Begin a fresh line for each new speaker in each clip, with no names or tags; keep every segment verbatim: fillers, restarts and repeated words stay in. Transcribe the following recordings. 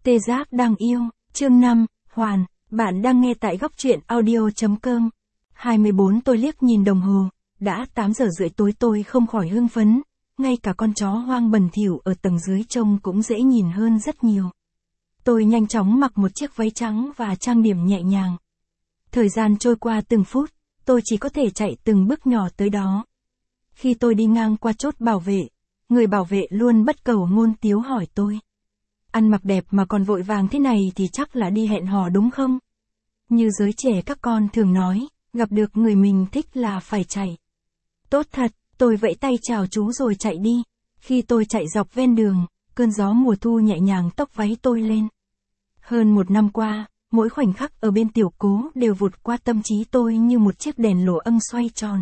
Tê Giác đang yêu, chương năm, Hoàn, bạn đang nghe tại góc truyện audio.com. hai mươi bốn Tôi liếc nhìn đồng hồ, đã tám giờ rưỡi tối tôi không khỏi hưng phấn, ngay cả con chó hoang bẩn thỉu ở tầng dưới trông cũng dễ nhìn hơn rất nhiều. Tôi nhanh chóng mặc một chiếc váy trắng và trang điểm nhẹ nhàng. Thời gian trôi qua từng phút, tôi chỉ có thể chạy từng bước nhỏ tới đó. Khi tôi đi ngang qua chốt bảo vệ, người bảo vệ luôn bất cầu ngôn tiếu hỏi tôi. Ăn mặc đẹp mà còn vội vàng thế này thì chắc là đi hẹn hò đúng không? Như giới trẻ các con thường nói, gặp được người mình thích là phải chạy. Tốt thật, tôi vẫy tay chào chú rồi chạy đi. Khi tôi chạy dọc ven đường, cơn gió mùa thu nhẹ nhàng tóc váy tôi lên. Hơn một năm qua, mỗi khoảnh khắc ở bên tiểu cố đều vụt qua tâm trí tôi như một chiếc đèn lỗ âng xoay tròn.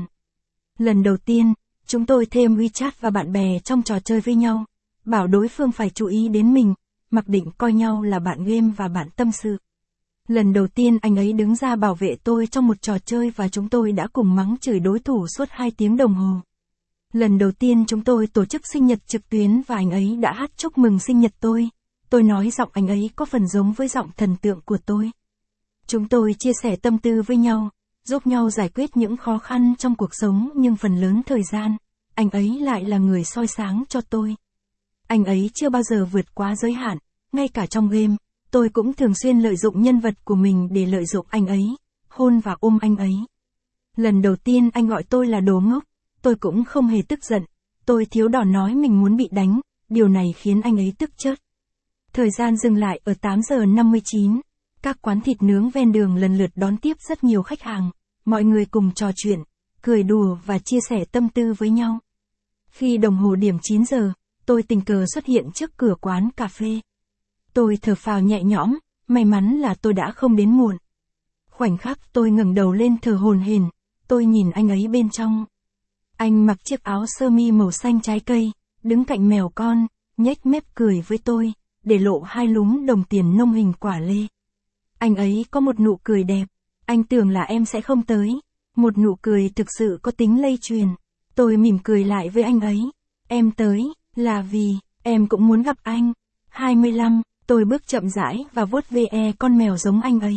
Lần đầu tiên, chúng tôi thêm WeChat và bạn bè trong trò chơi với nhau, bảo đối phương phải chú ý đến mình, mặc định coi nhau là bạn game và bạn tâm sự. Lần đầu tiên anh ấy đứng ra bảo vệ tôi trong một trò chơi và chúng tôi đã cùng mắng chửi đối thủ suốt hai tiếng đồng hồ. Lần đầu tiên chúng tôi tổ chức sinh nhật trực tuyến và anh ấy đã hát chúc mừng sinh nhật tôi. Tôi nói giọng anh ấy có phần giống với giọng thần tượng của tôi. Chúng tôi chia sẻ tâm tư với nhau, giúp nhau giải quyết những khó khăn trong cuộc sống, nhưng phần lớn thời gian, anh ấy lại là người soi sáng cho tôi. Anh ấy chưa bao giờ vượt quá giới hạn, ngay cả trong game, tôi cũng thường xuyên lợi dụng nhân vật của mình để lợi dụng anh ấy, hôn và ôm anh ấy. Lần đầu tiên anh gọi tôi là đồ ngốc, tôi cũng không hề tức giận, tôi thiếu đòn nói mình muốn bị đánh, điều này khiến anh ấy tức chớt. Thời gian dừng lại ở tám giờ năm mươi chín, các quán thịt nướng ven đường lần lượt đón tiếp rất nhiều khách hàng, mọi người cùng trò chuyện, cười đùa và chia sẻ tâm tư với nhau. Khi đồng hồ điểm chín giờ, tôi tình cờ xuất hiện trước cửa quán cà phê. Tôi thở phào nhẹ nhõm, may mắn là tôi đã không đến muộn. Khoảnh khắc tôi ngẩng đầu lên thở hổn hển, tôi nhìn anh ấy bên trong. Anh mặc chiếc áo sơ mi màu xanh trái cây, đứng cạnh mèo con, nhếch mép cười với tôi, để lộ hai lúm đồng tiền nông hình quả lê. Anh ấy có một nụ cười đẹp, anh tưởng là em sẽ không tới, một nụ cười thực sự có tính lây truyền. Tôi mỉm cười lại với anh ấy, em tới, là vì, em cũng muốn gặp anh. hai mươi lăm, tôi bước chậm rãi và vuốt ve con mèo giống anh ấy.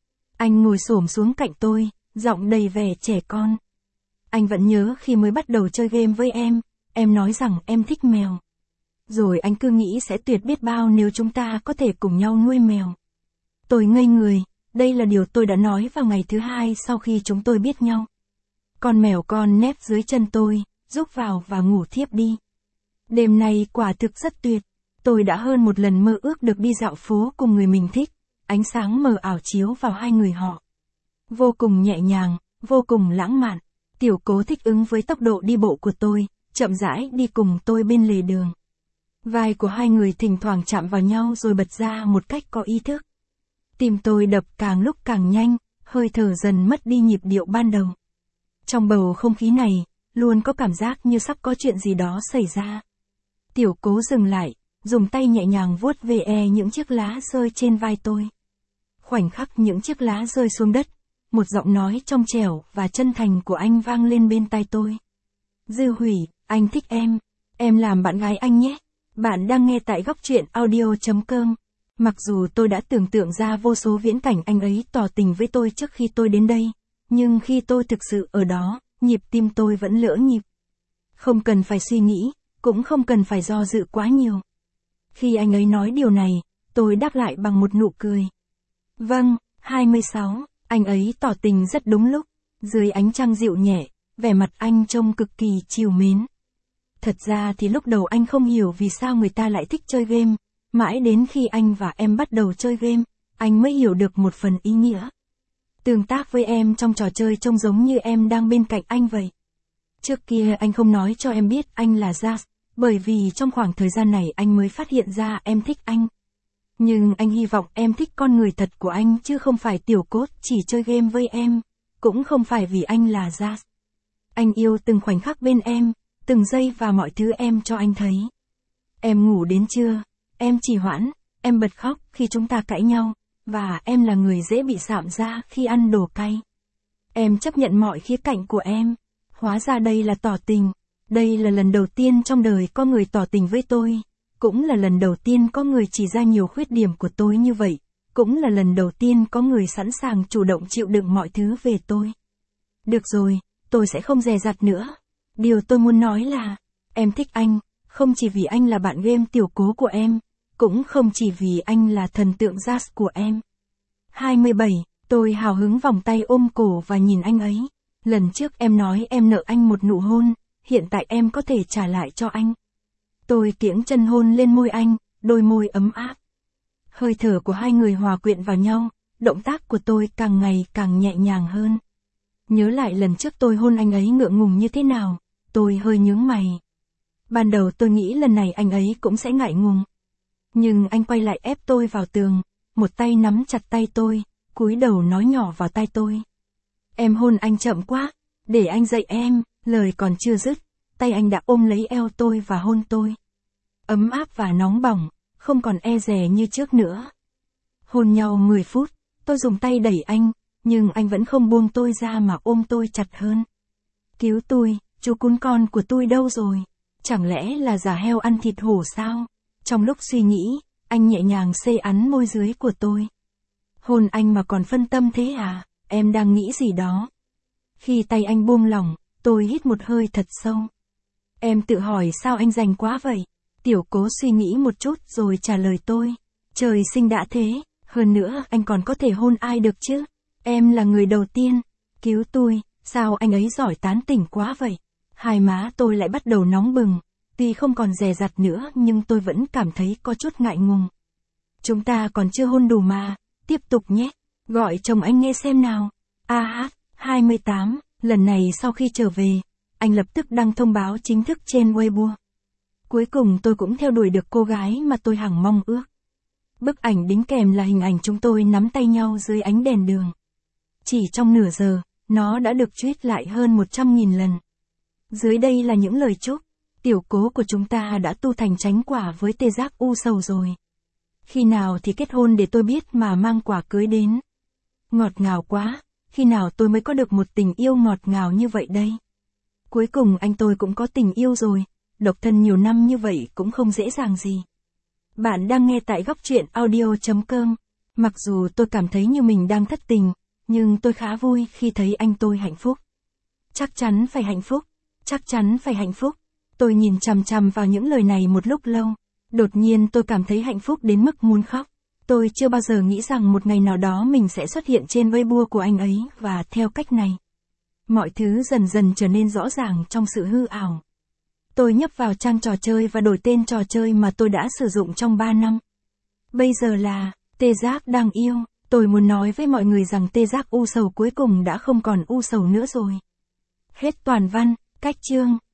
Anh ngồi xổm xuống cạnh tôi, giọng đầy vẻ trẻ con. Anh vẫn nhớ khi mới bắt đầu chơi game với em, em nói rằng em thích mèo. Rồi anh cứ nghĩ sẽ tuyệt biết bao nếu chúng ta có thể cùng nhau nuôi mèo. Tôi ngây người, đây là điều tôi đã nói vào ngày thứ hai sau khi chúng tôi biết nhau. Con mèo con nép dưới chân tôi, rúc vào và ngủ thiếp đi. Đêm nay quả thực rất tuyệt. Tôi đã hơn một lần mơ ước được đi dạo phố cùng người mình thích, ánh sáng mờ ảo chiếu vào hai người họ. Vô cùng nhẹ nhàng, vô cùng lãng mạn. Tiểu cố thích ứng với tốc độ đi bộ của tôi, chậm rãi đi cùng tôi bên lề đường. Vai của hai người thỉnh thoảng chạm vào nhau rồi bật ra một cách có ý thức. Tim tôi đập càng lúc càng nhanh, hơi thở dần mất đi nhịp điệu ban đầu. Trong bầu không khí này, luôn có cảm giác như sắp có chuyện gì đó xảy ra. Tiểu cố dừng lại, dùng tay nhẹ nhàng vuốt ve những chiếc lá rơi trên vai tôi. Khoảnh khắc những chiếc lá rơi xuống đất, một giọng nói trong trẻo và chân thành của anh vang lên bên tai tôi. Dư Hủy, anh thích em, em làm bạn gái anh nhé. Bạn đang nghe tại góc truyện audio.com. Mặc dù tôi đã tưởng tượng ra vô số viễn cảnh anh ấy tỏ tình với tôi trước khi tôi đến đây, nhưng khi tôi thực sự ở đó, nhịp tim tôi vẫn lỡ nhịp. Không cần phải suy nghĩ, cũng không cần phải do dự quá nhiều. Khi anh ấy nói điều này, tôi đáp lại bằng một nụ cười. Vâng, hai mươi sáu, anh ấy tỏ tình rất đúng lúc, dưới ánh trăng dịu nhẹ, vẻ mặt anh trông cực kỳ trìu mến. Thật ra thì lúc đầu anh không hiểu vì sao người ta lại thích chơi game, mãi đến khi anh và em bắt đầu chơi game, anh mới hiểu được một phần ý nghĩa. Tương tác với em trong trò chơi trông giống như em đang bên cạnh anh vậy. Trước kia anh không nói cho em biết anh là Jazz, bởi vì trong khoảng thời gian này anh mới phát hiện ra em thích anh. Nhưng anh hy vọng em thích con người thật của anh chứ không phải tiểu cốt chỉ chơi game với em, cũng không phải vì anh là Jazz. Anh yêu từng khoảnh khắc bên em, từng giây và mọi thứ em cho anh thấy. Em ngủ đến trưa, em trì hoãn, em bật khóc khi chúng ta cãi nhau, và em là người dễ bị sạm da khi ăn đồ cay. Em chấp nhận mọi khía cạnh của em. Hóa ra đây là tỏ tình. Đây là lần đầu tiên trong đời có người tỏ tình với tôi. Cũng là lần đầu tiên có người chỉ ra nhiều khuyết điểm của tôi như vậy. Cũng là lần đầu tiên có người sẵn sàng chủ động chịu đựng mọi thứ về tôi. Được rồi, tôi sẽ không dè dặt nữa. Điều tôi muốn nói là, em thích anh, không chỉ vì anh là bạn game tiểu cố của em, cũng không chỉ vì anh là thần tượng jazz của em. hai mươi bảy, tôi hào hứng vòng tay ôm cổ và nhìn anh ấy. Lần trước em nói em nợ anh một nụ hôn, hiện tại em có thể trả lại cho anh. Tôi kiễng chân hôn lên môi anh, đôi môi ấm áp. Hơi thở của hai người hòa quyện vào nhau, động tác của tôi càng ngày càng nhẹ nhàng hơn. Nhớ lại lần trước tôi hôn anh ấy ngượng ngùng như thế nào, tôi hơi nhướng mày. Ban đầu tôi nghĩ lần này anh ấy cũng sẽ ngại ngùng. Nhưng anh quay lại ép tôi vào tường, một tay nắm chặt tay tôi, cúi đầu nói nhỏ vào tai tôi. Em hôn anh chậm quá, để anh dạy em, lời còn chưa dứt, tay anh đã ôm lấy eo tôi và hôn tôi. Ấm áp và nóng bỏng, không còn e dè như trước nữa. Hôn nhau mười phút, tôi dùng tay đẩy anh, nhưng anh vẫn không buông tôi ra mà ôm tôi chặt hơn. Cứu tôi, chú cún con của tôi đâu rồi? Chẳng lẽ là giả heo ăn thịt hổ sao? Trong lúc suy nghĩ, anh nhẹ nhàng xê ắn môi dưới của tôi. Hôn anh mà còn phân tâm thế à? Em đang nghĩ gì đó? Khi tay anh buông lỏng, tôi hít một hơi thật sâu. Em tự hỏi sao anh rành quá vậy? Tiểu cố suy nghĩ một chút rồi trả lời tôi. Trời sinh đã thế, hơn nữa anh còn có thể hôn ai được chứ? Em là người đầu tiên. Cứu tôi, sao anh ấy giỏi tán tỉnh quá vậy? Hai má tôi lại bắt đầu nóng bừng. Tuy không còn dè dặt nữa nhưng tôi vẫn cảm thấy có chút ngại ngùng. Chúng ta còn chưa hôn đủ mà, tiếp tục nhé. Gọi chồng anh nghe xem nào. a hát hai mươi tám, lần này sau khi trở về, anh lập tức đăng thông báo chính thức trên Weibo. Cuối cùng tôi cũng theo đuổi được cô gái mà tôi hằng mong ước. Bức ảnh đính kèm là hình ảnh chúng tôi nắm tay nhau dưới ánh đèn đường. Chỉ trong nửa giờ, nó đã được tweet lại hơn một trăm nghìn lần. Dưới đây là những lời chúc. Tiểu cố của chúng ta đã tu thành chánh quả với tê giác u sầu rồi. Khi nào thì kết hôn để tôi biết mà mang quả cưới đến. Ngọt ngào quá, khi nào tôi mới có được một tình yêu ngọt ngào như vậy đây? Cuối cùng anh tôi cũng có tình yêu rồi, độc thân nhiều năm như vậy cũng không dễ dàng gì. Bạn đang nghe tại góc truyện audio chấm com. Mặc dù tôi cảm thấy như mình đang thất tình, nhưng tôi khá vui khi thấy anh tôi hạnh phúc. Chắc chắn phải hạnh phúc, chắc chắn phải hạnh phúc. Tôi nhìn chằm chằm vào những lời này một lúc lâu. Đột nhiên tôi cảm thấy hạnh phúc đến mức muốn khóc. Tôi chưa bao giờ nghĩ rằng một ngày nào đó mình sẽ xuất hiện trên Weibo của anh ấy và theo cách này. Mọi thứ dần dần trở nên rõ ràng trong sự hư ảo. Tôi nhấp vào trang trò chơi và đổi tên trò chơi mà tôi đã sử dụng trong ba năm. Bây giờ là, tê giác đang yêu. Tôi muốn nói với mọi người rằng tê giác u sầu cuối cùng đã không còn u sầu nữa rồi. Hết toàn văn, cách chương.